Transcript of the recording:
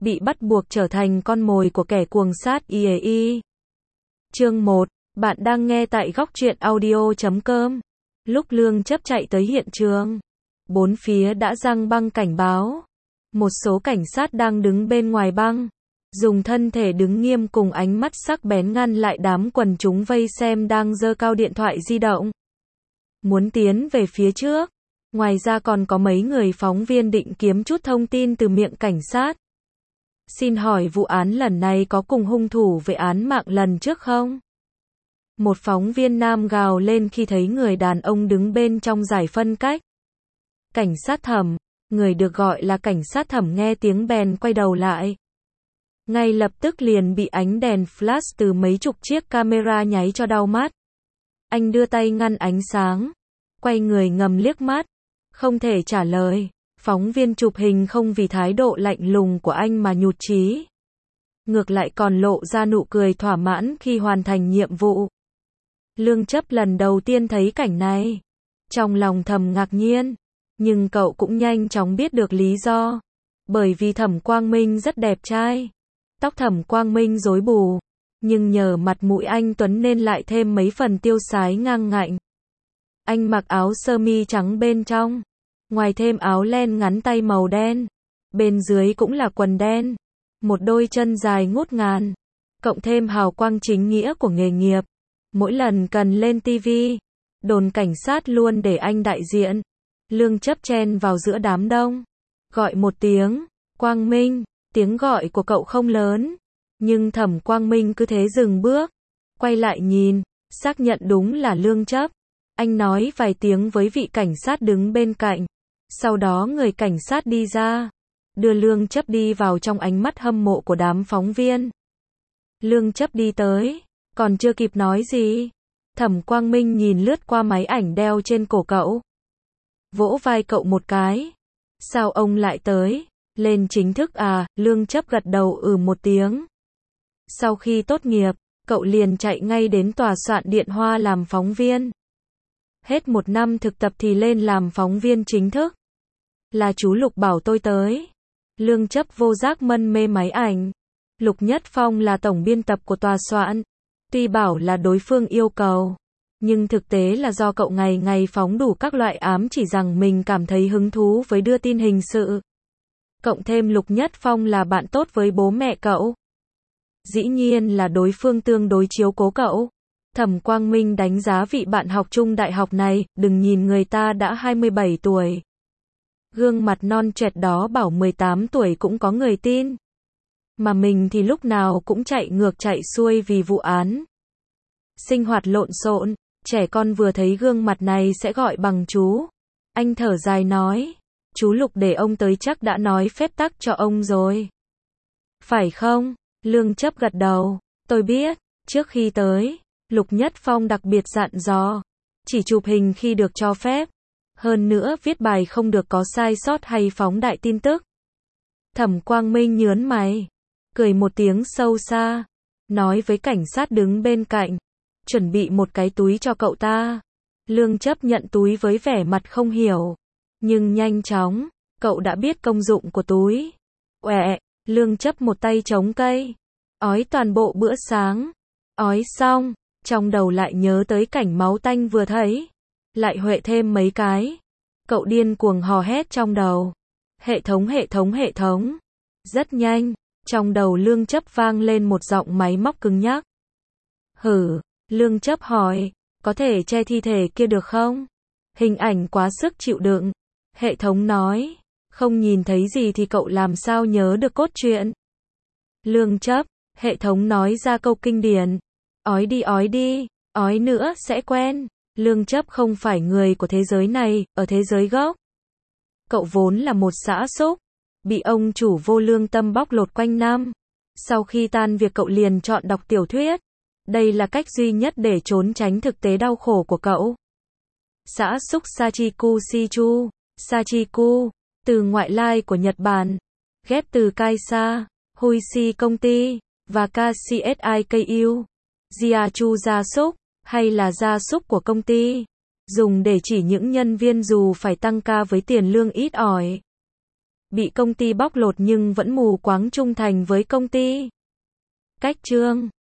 bị bắt buộc trở thành con mồi của kẻ cuồng sát IAI. Chương 1, bạn đang nghe tại góc truyện audio.com. Lúc Lương Chấp chạy tới hiện trường, bốn phía đã giăng băng cảnh báo. Một số cảnh sát đang đứng bên ngoài băng, dùng thân thể đứng nghiêm cùng ánh mắt sắc bén ngăn lại đám quần chúng vây xem đang giơ cao điện thoại di động, muốn tiến về phía trước. Ngoài ra còn có mấy người phóng viên định kiếm chút thông tin từ miệng cảnh sát. Xin hỏi vụ án lần này có cùng hung thủ với án mạng lần trước không? Một phóng viên nam gào lên khi thấy người đàn ông đứng bên trong giải phân cách. Cảnh sát Thẩm, người được gọi là cảnh sát Thẩm nghe tiếng bèn quay đầu lại. Ngay lập tức liền bị ánh đèn flash từ mấy chục chiếc camera nháy cho đau mắt. Anh đưa tay ngăn ánh sáng, quay người ngầm liếc mắt, không thể trả lời. Phóng viên chụp hình không vì thái độ lạnh lùng của anh mà nhụt chí, ngược lại còn lộ ra nụ cười thỏa mãn khi hoàn thành nhiệm vụ. Lương Chấp lần đầu tiên thấy cảnh này, trong lòng thầm ngạc nhiên, nhưng cậu cũng nhanh chóng biết được lý do. Bởi vì Thẩm Quang Minh rất đẹp trai. Tóc Thẩm Quang Minh rối bù, nhưng nhờ mặt mũi anh tuấn nên lại thêm mấy phần tiêu sái ngang ngạnh. Anh mặc áo sơ mi trắng bên trong, ngoài thêm áo len ngắn tay màu đen, bên dưới cũng là quần đen, một đôi chân dài ngút ngàn, cộng thêm hào quang chính nghĩa của nghề nghiệp. Mỗi lần cần lên TV, đồn cảnh sát luôn để anh đại diện. Lương Chấp chen vào giữa đám đông, gọi một tiếng, Quang Minh. Tiếng gọi của cậu không lớn, nhưng Thẩm Quang Minh cứ thế dừng bước, quay lại nhìn, xác nhận đúng là Lương Chấp. Anh nói vài tiếng với vị cảnh sát đứng bên cạnh. Sau đó người cảnh sát đi ra, đưa Lương Chấp đi vào trong ánh mắt hâm mộ của đám phóng viên. Lương Chấp đi tới, còn chưa kịp nói gì, Thẩm Quang Minh nhìn lướt qua máy ảnh đeo trên cổ cậu, vỗ vai cậu một cái. Sao ông lại tới? Lên chính thức à? Lương Chấp gật đầu một tiếng. Sau khi tốt nghiệp, cậu liền chạy ngay đến tòa soạn Điện Hoa làm phóng viên. Hết một năm thực tập thì lên làm phóng viên chính thức. Là chú Lục bảo tôi tới. Lương Chấp vô giác mân mê máy ảnh. Lục Nhất Phong là tổng biên tập của tòa soạn. Tuy bảo là đối phương yêu cầu, nhưng thực tế là do cậu ngày ngày phóng đủ các loại ám chỉ rằng mình cảm thấy hứng thú với đưa tin hình sự. Cộng thêm Lục Nhất Phong là bạn tốt với bố mẹ cậu, dĩ nhiên là đối phương tương đối chiếu cố cậu. Thẩm Quang Minh đánh giá vị bạn học chung đại học này, đừng nhìn người ta đã 27 tuổi. Gương mặt non trẻ đó bảo 18 tuổi cũng có người tin. Mà mình thì lúc nào cũng chạy ngược chạy xuôi vì vụ án. Sinh hoạt lộn xộn, trẻ con vừa thấy gương mặt này sẽ gọi bằng chú. Anh thở dài nói, chú Lục để ông tới chắc đã nói phép tắc cho ông rồi. Phải không? Lương Chấp gật đầu, tôi biết. Trước khi tới, Lục Nhất Phong đặc biệt dặn dò, chỉ chụp hình khi được cho phép. Hơn nữa viết bài không được có sai sót hay phóng đại tin tức. Thẩm Quang Minh nhớn mày, cười một tiếng sâu xa, nói với cảnh sát đứng bên cạnh, chuẩn bị một cái túi cho cậu ta. Lương Chấp nhận túi với vẻ mặt không hiểu, nhưng nhanh chóng, cậu đã biết công dụng của túi. Uệ, Lương Chấp một tay chống cây, ói toàn bộ bữa sáng. Ói xong, trong đầu lại nhớ tới cảnh máu tanh vừa thấy, lại huệ thêm mấy cái. Cậu điên cuồng hò hét trong đầu. Hệ thống hệ thống hệ thống. Rất nhanh, trong đầu Lương Chấp vang lên một giọng máy móc cứng nhắc. Hử, Lương Chấp hỏi, có thể che thi thể kia được không? Hình ảnh quá sức chịu đựng. Hệ thống nói, không nhìn thấy gì thì cậu làm sao nhớ được cốt truyện. Lương Chấp, hệ thống nói ra câu kinh điển. Ói đi, ói nữa sẽ quen. Lương Chấp không phải người của thế giới này, ở thế giới gốc. Cậu vốn là một dã súc, bị ông chủ vô lương tâm bóc lột quanh năm. Sau khi tan việc cậu liền chọn đọc tiểu thuyết. Đây là cách duy nhất để trốn tránh thực tế đau khổ của cậu. Dã súc Sachiku Shichu. Sachiku, từ ngoại lai của Nhật Bản, ghép từ Kaisa, Huishi công ty, và KCSIKU. Jiachu gia súc, hay là gia súc của công ty, dùng để chỉ những nhân viên dù phải tăng ca với tiền lương ít ỏi. bị công ty bóc lột nhưng vẫn mù quáng trung thành với công ty. Cách chương